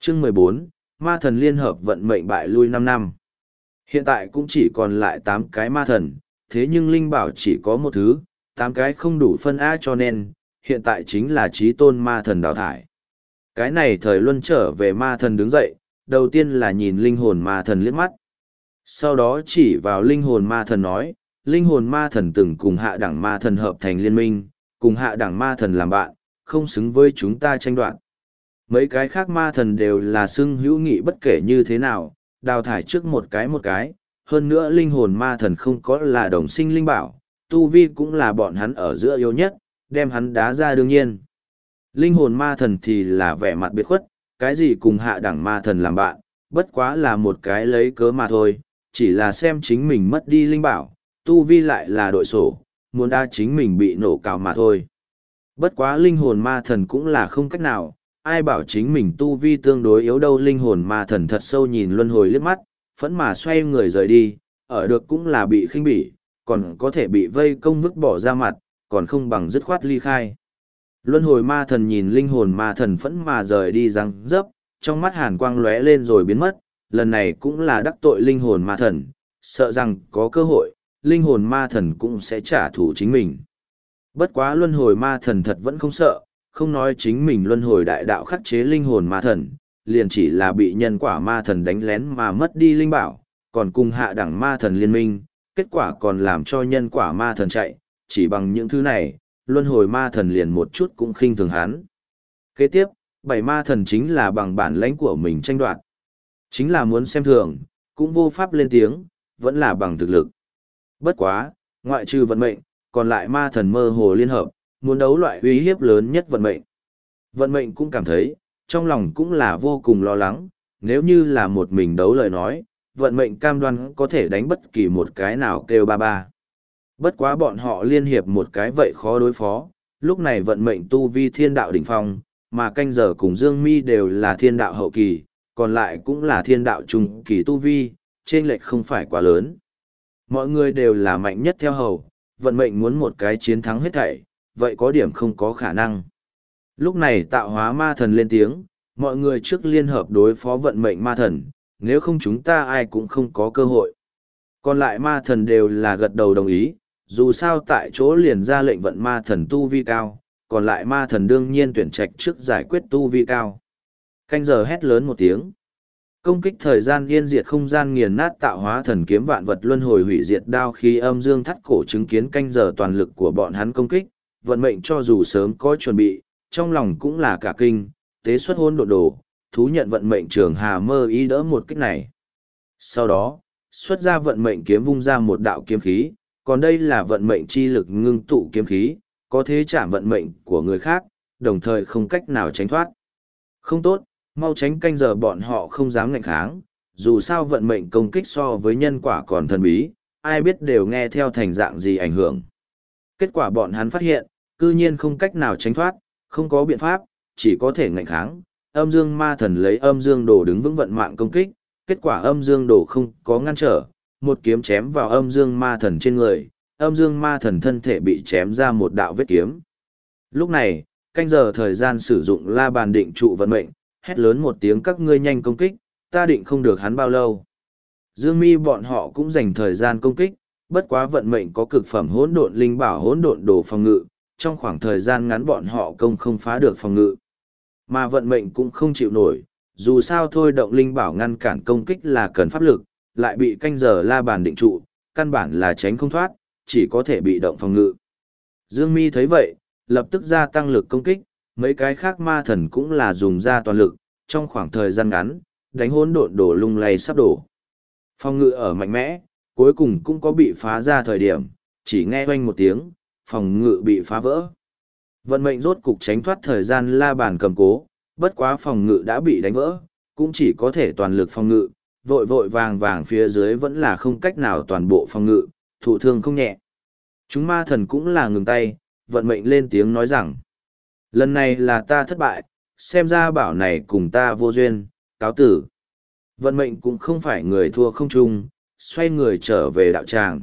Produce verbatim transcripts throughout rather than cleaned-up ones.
Chương mười bốn, Ma thần liên hợp vận mệnh bại lui năm năm. Hiện tại cũng chỉ còn lại tám cái ma thần, thế nhưng linh bảo chỉ có một thứ, tám cái không đủ phân A cho nên, hiện tại chính là chí tôn ma thần đào thải. Cái này thời luân trở về ma thần đứng dậy, đầu tiên là nhìn linh hồn ma thần liếc mắt. Sau đó chỉ vào linh hồn ma thần nói, linh hồn ma thần từng cùng hạ đẳng ma thần hợp thành liên minh, cùng hạ đẳng ma thần làm bạn, không xứng với chúng ta tranh đoạt. Mấy cái khác ma thần đều là xưng hữu nghị bất kể như thế nào, đào thải trước một cái một cái, hơn nữa linh hồn ma thần không có là đồng sinh linh bảo, tu vi cũng là bọn hắn ở giữa yếu nhất, đem hắn đá ra đương nhiên. Linh hồn ma thần thì là vẻ mặt biệt khuất, cái gì cùng hạ đẳng ma thần làm bạn, bất quá là một cái lấy cớ mà thôi, chỉ là xem chính mình mất đi linh bảo, tu vi lại là đội sổ, muốn đa chính mình bị nổ cào mà thôi. Bất quá linh hồn ma thần cũng là không cách nào, ai bảo chính mình tu vi tương đối yếu đâu. Linh hồn ma thần thật sâu nhìn luân hồi liếc mắt, phẫn mà xoay người rời đi, ở được cũng là bị khinh bỉ, còn có thể bị vây công vứt bỏ ra mặt, còn không bằng dứt khoát ly khai. Luân hồi ma thần nhìn linh hồn ma thần phẫn mà rời đi răng dấp, trong mắt hàn quang lóe lên rồi biến mất, lần này cũng là đắc tội linh hồn ma thần, sợ rằng có cơ hội, linh hồn ma thần cũng sẽ trả thù chính mình. Bất quá luân hồi ma thần thật vẫn không sợ, không nói chính mình luân hồi đại đạo khắc chế linh hồn ma thần, liền chỉ là bị nhân quả ma thần đánh lén mà mất đi linh bảo, còn cùng hạ đẳng ma thần liên minh, kết quả còn làm cho nhân quả ma thần chạy, chỉ bằng những thứ này, luân hồi ma thần liền một chút cũng khinh thường hắn. Kế tiếp, bảy ma thần chính là bằng bản lãnh của mình tranh đoạt. Chính là muốn xem thường, cũng vô pháp lên tiếng, vẫn là bằng thực lực. Bất quá, ngoại trừ vận mệnh, còn lại ma thần mơ hồ liên hợp, muốn đấu loại uy hiếp lớn nhất vận mệnh. Vận mệnh cũng cảm thấy, trong lòng cũng là vô cùng lo lắng, nếu như là một mình đấu lời nói, vận mệnh cam đoan có thể đánh bất kỳ một cái nào kêu ba ba. Bất quá bọn họ liên hiệp một cái vậy khó đối phó, lúc này vận mệnh tu vi thiên đạo đỉnh phong, mà canh giờ cùng Dương Mi đều là thiên đạo hậu kỳ, còn lại cũng là thiên đạo trung kỳ tu vi, chênh lệch không phải quá lớn. Mọi người đều là mạnh nhất theo hầu, vận mệnh muốn một cái chiến thắng hết thảy, vậy có điểm không có khả năng. Lúc này tạo hóa ma thần lên tiếng, mọi người trước liên hợp đối phó vận mệnh ma thần, nếu không chúng ta ai cũng không có cơ hội. Còn lại ma thần đều là gật đầu đồng ý, dù sao tại chỗ liền ra lệnh vận ma thần tu vi cao, còn lại ma thần đương nhiên tuyển trạch trước giải quyết tu vi cao. Canh giờ hét lớn một tiếng. Công kích thời gian yên diệt không gian nghiền nát tạo hóa thần kiếm vạn vật luân hồi hủy diệt đao khí âm dương thắt cổ chứng kiến canh giờ toàn lực của bọn hắn công kích, vận mệnh cho dù sớm có chuẩn bị, trong lòng cũng là cả kinh, tế xuất hôn độn đồ, thú nhận vận mệnh trường hà mơ ý đỡ một kích này. Sau đó, xuất ra vận mệnh kiếm vung ra một đạo kiếm khí, còn đây là vận mệnh chi lực ngưng tụ kiếm khí, có thế chạm vận mệnh của người khác, đồng thời không cách nào tránh thoát. Không tốt, mau tránh, canh giờ bọn họ không dám ngạnh kháng, dù sao vận mệnh công kích so với nhân quả còn thần bí, ai biết đều nghe theo thành dạng gì ảnh hưởng. Kết quả bọn hắn phát hiện, cư nhiên không cách nào tránh thoát, không có biện pháp, chỉ có thể ngạnh kháng. Âm dương ma thần lấy âm dương đồ đứng vững vận mạng công kích, kết quả âm dương đồ không có ngăn trở, một kiếm chém vào âm dương ma thần trên người, âm dương ma thần thân thể bị chém ra một đạo vết kiếm. Lúc này, canh giờ thời gian sử dụng la bàn định trụ vận mệnh, hét lớn một tiếng các ngươi nhanh công kích, ta định không được hắn bao lâu. Dương Mi bọn họ cũng dành thời gian công kích, bất quá vận mệnh có cực phẩm hỗn độn linh bảo hỗn độn đồ phòng ngự, trong khoảng thời gian ngắn bọn họ công không phá được phòng ngự. Mà vận mệnh cũng không chịu nổi, dù sao thôi động linh bảo ngăn cản công kích là cần pháp lực, lại bị canh giờ la bàn định trụ, căn bản là tránh không thoát, chỉ có thể bị động phòng ngự. Dương Mi thấy vậy, lập tức gia tăng lực công kích, mấy cái khác ma thần cũng là dùng ra toàn lực, trong khoảng thời gian ngắn, đánh hỗn độn đổ lung lay sắp đổ. Phòng ngự ở mạnh mẽ, cuối cùng cũng có bị phá ra thời điểm, chỉ nghe oanh một tiếng, phòng ngự bị phá vỡ. Vận mệnh rốt cục tránh thoát thời gian la bàn cầm cố, bất quá phòng ngự đã bị đánh vỡ, cũng chỉ có thể toàn lực phòng ngự, vội vội vàng vàng phía dưới vẫn là không cách nào toàn bộ phòng ngự, thụ thương không nhẹ. Chúng ma thần cũng là ngừng tay, vận mệnh lên tiếng nói rằng, lần này là ta thất bại, xem ra bảo này cùng ta vô duyên, cáo tử. Vận mệnh cũng không phải người thua không chung, xoay người trở về đạo tràng.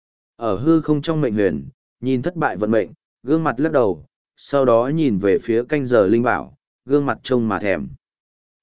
Ở hư không trong mệnh huyền, nhìn thất bại vận mệnh, gương mặt lắc đầu, sau đó nhìn về phía canh giờ linh bảo, gương mặt trông mà thèm.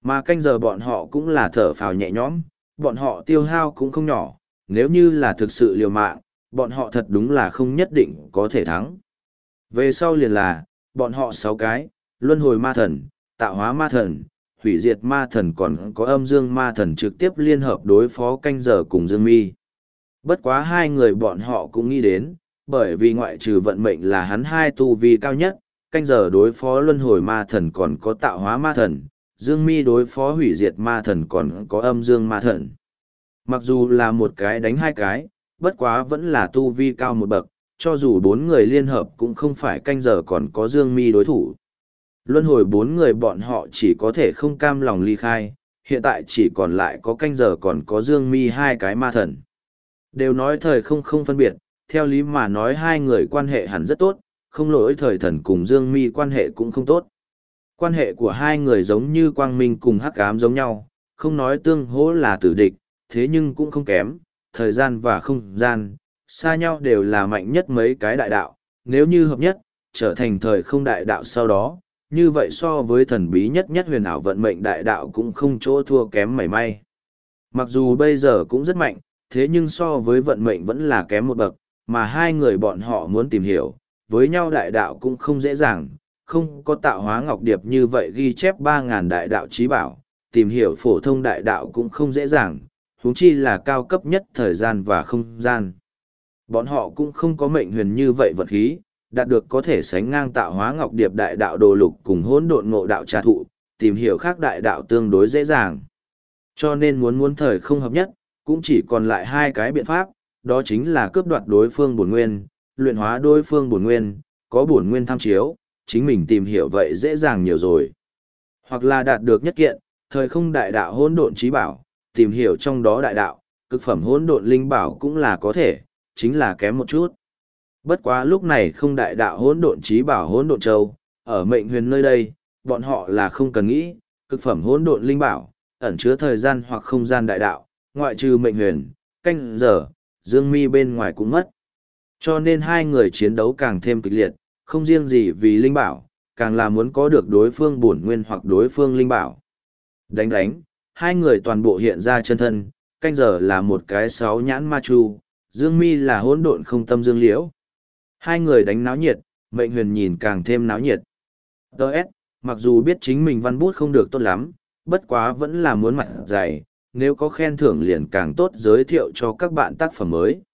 Mà canh giờ bọn họ cũng là thở phào nhẹ nhõm, bọn họ tiêu hao cũng không nhỏ, nếu như là thực sự liều mạng, bọn họ thật đúng là không nhất định có thể thắng. Về sau liền là, bọn họ sáu cái, luân hồi ma thần, tạo hóa ma thần, hủy diệt ma thần còn có âm dương ma thần trực tiếp liên hợp đối phó canh giờ cùng Dương Mi. Bất quá hai người bọn họ cũng nghĩ đến, bởi vì ngoại trừ vận mệnh là hắn hai tu vi cao nhất, canh giờ đối phó luân hồi ma thần còn có tạo hóa ma thần, Dương Mi đối phó hủy diệt ma thần còn có âm dương ma thần. Mặc dù là một cái đánh hai cái, bất quá vẫn là tu vi cao một bậc, cho dù bốn người liên hợp cũng không phải canh giờ còn có Dương Mi đối thủ. Luân hồi bốn người bọn họ chỉ có thể không cam lòng ly khai, hiện tại chỉ còn lại có canh giờ còn có Dương Mi hai cái ma thần. Đều nói thời không không phân biệt, theo lý mà nói hai người quan hệ hẳn rất tốt, không lỗi thời thần cùng Dương Mi quan hệ cũng không tốt. Quan hệ của hai người giống như quang minh cùng hắc ám giống nhau, không nói tương hỗ là tử địch, thế nhưng cũng không kém, thời gian và không gian, xa nhau đều là mạnh nhất mấy cái đại đạo, nếu như hợp nhất, trở thành thời không đại đạo sau đó, như vậy so với thần bí nhất nhất huyền ảo vận mệnh đại đạo cũng không chỗ thua kém mảy may. Mặc dù bây giờ cũng rất mạnh, thế nhưng so với vận mệnh vẫn là kém một bậc, mà hai người bọn họ muốn tìm hiểu, với nhau đại đạo cũng không dễ dàng, không có tạo hóa ngọc điệp như vậy ghi chép ba ngàn đại đạo trí bảo, tìm hiểu phổ thông đại đạo cũng không dễ dàng, huống chi là cao cấp nhất thời gian và không gian. Bọn họ cũng không có mệnh huyền như vậy vật khí, đạt được có thể sánh ngang tạo hóa ngọc điệp đại đạo đồ lục cùng hỗn độn ngộ đạo trà thụ, tìm hiểu khác đại đạo tương đối dễ dàng. Cho nên muốn muốn thời không hợp nhất, cũng chỉ còn lại hai cái biện pháp, đó chính là cướp đoạt đối phương bổn nguyên, luyện hóa đối phương bổn nguyên, có bổn nguyên tham chiếu, chính mình tìm hiểu vậy dễ dàng nhiều rồi. Hoặc là đạt được nhất kiện, thời không đại đạo hỗn độn trí bảo, tìm hiểu trong đó đại đạo, cực phẩm hỗn độn linh bảo cũng là có thể, chính là kém một chút. Bất quá lúc này không đại đạo hỗn độn trí bảo hỗn độn châu, ở mệnh huyền nơi đây, bọn họ là không cần nghĩ, cực phẩm hỗn độn linh bảo, ẩn chứa thời gian hoặc không gian đại đạo, ngoại trừ mệnh huyền, canh giờ, Dương Mi bên ngoài cũng mất. Cho nên hai người chiến đấu càng thêm kịch liệt, không riêng gì vì linh bảo, càng là muốn có được đối phương bổn nguyên hoặc đối phương linh bảo. Đánh đánh, hai người toàn bộ hiện ra chân thân, canh giờ là một cái sáu nhãn ma chu, Dương Mi là hỗn độn không tâm dương liễu. Hai người đánh náo nhiệt, mệnh huyền nhìn càng thêm náo nhiệt. Đợt, mặc dù biết chính mình văn bút không được tốt lắm, bất quá vẫn là muốn mặt dày, nếu có khen thưởng liền càng tốt giới thiệu cho các bạn tác phẩm mới.